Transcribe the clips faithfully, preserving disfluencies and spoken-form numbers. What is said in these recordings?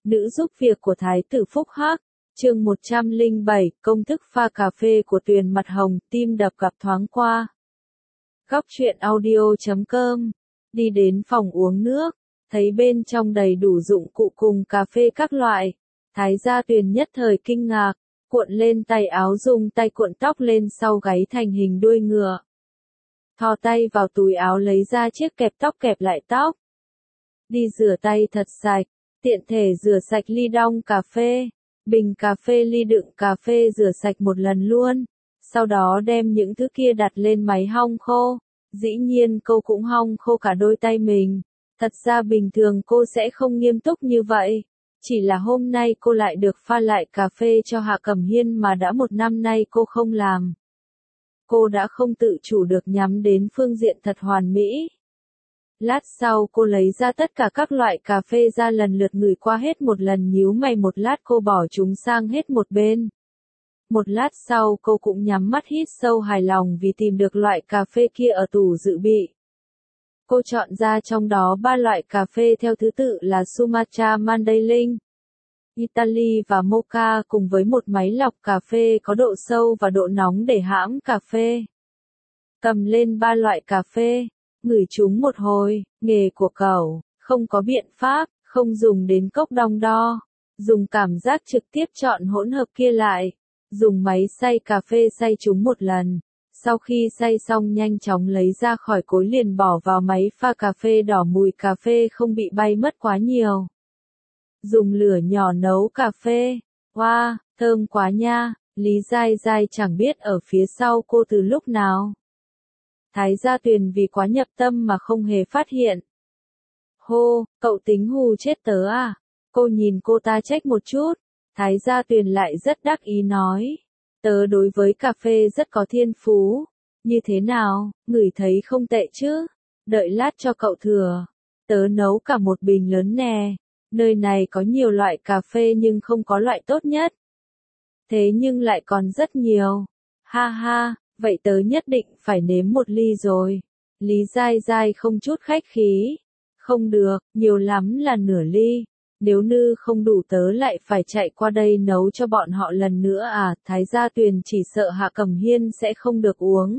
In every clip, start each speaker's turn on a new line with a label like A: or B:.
A: Nữ giúp việc của Thái tử Phúc Hắc, chương một trăm lẻ bảy, công thức pha cà phê của Tuyền Mặt Hồng, tim đập gặp thoáng qua. Góc truyện audio chấm com, đi đến phòng uống nước, thấy bên trong đầy đủ dụng cụ cùng cà phê các loại. Thái gia Tuyền nhất thời kinh ngạc, cuộn lên tay áo dùng tay cuộn tóc lên sau gáy thành hình đuôi ngựa. Thò tay vào túi áo lấy ra chiếc kẹp tóc kẹp lại tóc. Đi rửa tay thật sạch, tiện thể rửa sạch ly đong cà phê, bình cà phê ly đựng cà phê rửa sạch một lần luôn. Sau đó đem những thứ kia đặt lên máy hong khô. Dĩ nhiên cô cũng hong khô cả đôi tay mình. Thật ra bình thường cô sẽ không nghiêm túc như vậy. Chỉ là hôm nay cô lại được pha lại cà phê cho Hạ Cẩm Hiên mà đã một năm nay cô không làm. Cô đã không tự chủ được nhắm đến phương diện thật hoàn mỹ. Lát sau cô lấy ra tất cả các loại cà phê ra lần lượt ngửi qua hết một lần, nhíu mày một lát cô bỏ chúng sang hết một bên. Một lát sau cô cũng nhắm mắt hít sâu hài lòng vì tìm được loại cà phê kia ở tủ dự bị. Cô chọn ra trong đó ba loại cà phê theo thứ tự là Sumatra Mandailing, Italy và Mocha, cùng với một máy lọc cà phê có độ sâu và độ nóng để hãm cà phê. Cầm lên ba loại cà phê, ngửi chúng một hồi, nghề của cậu, không có biện pháp, không dùng đến cốc đong đo, dùng cảm giác trực tiếp chọn hỗn hợp kia lại, dùng máy xay cà phê xay chúng một lần, sau khi xay xong nhanh chóng lấy ra khỏi cối liền bỏ vào máy pha cà phê đỏ, mùi cà phê không bị bay mất quá nhiều. Dùng lửa nhỏ nấu cà phê, wow, thơm quá nha, Lý Giai Giai chẳng biết ở phía sau cô từ lúc nào. Thái gia Tuyền vì quá nhập tâm mà không hề phát hiện. Hô, cậu tính hù chết tớ à? Cô nhìn cô ta trách một chút. Thái gia Tuyền lại rất đắc ý nói. Tớ đối với cà phê rất có thiên phú. Như thế nào, ngửi thấy không tệ chứ? Đợi lát cho cậu thừa. Tớ nấu cả một bình lớn nè. Nơi này có nhiều loại cà phê nhưng không có loại tốt nhất. Thế nhưng lại còn rất nhiều. Ha ha. Vậy tớ nhất định phải nếm một ly rồi. Lý Giai Giai không chút khách khí. Không được, nhiều lắm là nửa ly. Nếu như không đủ tớ lại phải chạy qua đây nấu cho bọn họ lần nữa à? Thái gia Tuyền chỉ sợ Hạ Cẩm Hiên sẽ không được uống.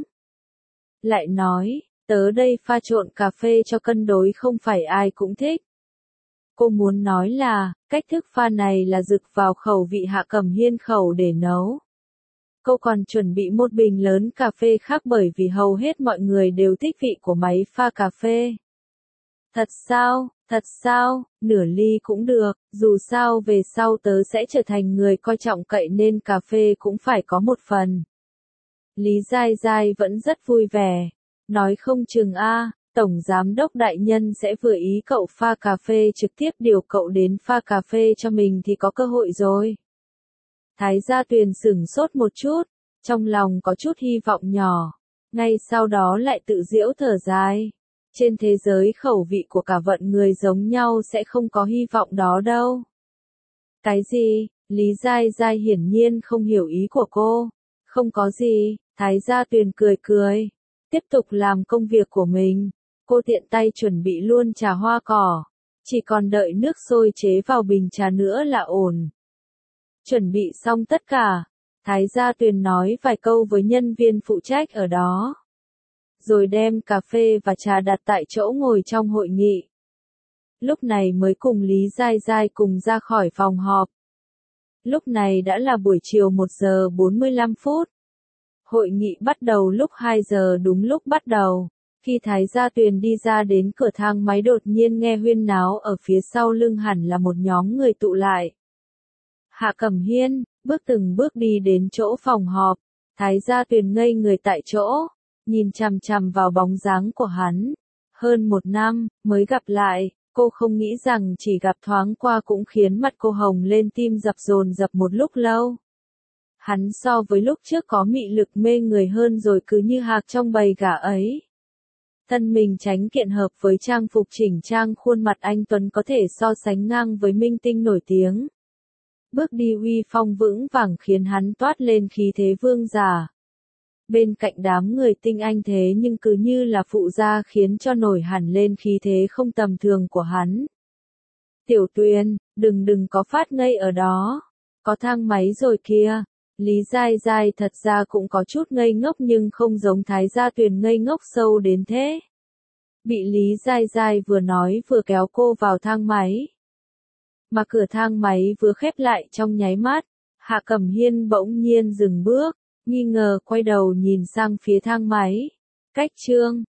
A: Lại nói, tớ đây pha trộn cà phê cho cân đối không phải ai cũng thích. Cô muốn nói là, cách thức pha này là rực vào khẩu vị Hạ Cẩm Hiên khẩu để nấu. Cô còn chuẩn bị một bình lớn cà phê khác bởi vì hầu hết mọi người đều thích vị của máy pha cà phê. Thật sao, thật sao, nửa ly cũng được, dù sao về sau tớ sẽ trở thành người coi trọng cậy nên cà phê cũng phải có một phần. Lý Giai Giai vẫn rất vui vẻ, nói không chừng a, Tổng Giám đốc đại nhân sẽ vừa ý cậu pha cà phê trực tiếp điều cậu đến pha cà phê cho mình thì có cơ hội rồi. Thái gia Tuyền sửng sốt một chút, trong lòng có chút hy vọng nhỏ, ngay sau đó lại tự giễu thở dài. Trên thế giới khẩu vị của cả vận người giống nhau sẽ không có hy vọng đó đâu. Cái gì? Lý Giai Giai hiển nhiên không hiểu ý của cô. Không có gì, Thái gia Tuyền cười cười, tiếp tục làm công việc của mình. Cô tiện tay chuẩn bị luôn trà hoa cỏ, chỉ còn đợi nước sôi chế vào bình trà nữa là ổn. Chuẩn bị xong tất cả, Thái gia Tuyền nói vài câu với nhân viên phụ trách ở đó. Rồi đem cà phê và trà đặt tại chỗ ngồi trong hội nghị. Lúc này mới cùng Lý Giai Giai cùng ra khỏi phòng họp. Lúc này đã là buổi chiều một giờ bốn mươi lăm phút. Hội nghị bắt đầu lúc hai giờ đúng lúc bắt đầu. Khi Thái gia Tuyền đi ra đến cửa thang máy đột nhiên nghe huyên náo ở phía sau lưng, hẳn là một nhóm người tụ lại. Hạ Cẩm Hiên, bước từng bước đi đến chỗ phòng họp. Thái gia Tuyền ngây người tại chỗ, nhìn chằm chằm vào bóng dáng của hắn. Hơn một năm, mới gặp lại, cô không nghĩ rằng chỉ gặp thoáng qua cũng khiến mặt cô hồng lên, tim dập dồn dập một lúc lâu. Hắn so với lúc trước có mị lực mê người hơn rồi, cứ như hạc trong bầy gà ấy. Thân mình tránh kiện hợp với trang phục chỉnh trang, khuôn mặt anh tuấn có thể so sánh ngang với minh tinh nổi tiếng. Bước đi uy phong vững vàng khiến hắn toát lên khí thế vương giả. Bên cạnh đám người tinh anh thế nhưng cứ như là phụ gia khiến cho nổi hẳn lên khí thế không tầm thường của hắn. Tiểu Tuyền, Đừng đừng có phát ngây ở đó. Có thang máy rồi kìa. Lý Giai Giai thật ra cũng có chút ngây ngốc nhưng không giống Thái Gia Tuyền ngây ngốc sâu đến thế. Bị Lý Giai Giai vừa nói vừa kéo cô vào thang máy. Mà cửa thang máy vừa khép lại trong nháy mắt, Hạ Cẩm Hiên bỗng nhiên dừng bước, nghi ngờ quay đầu nhìn sang phía thang máy. Cách Trương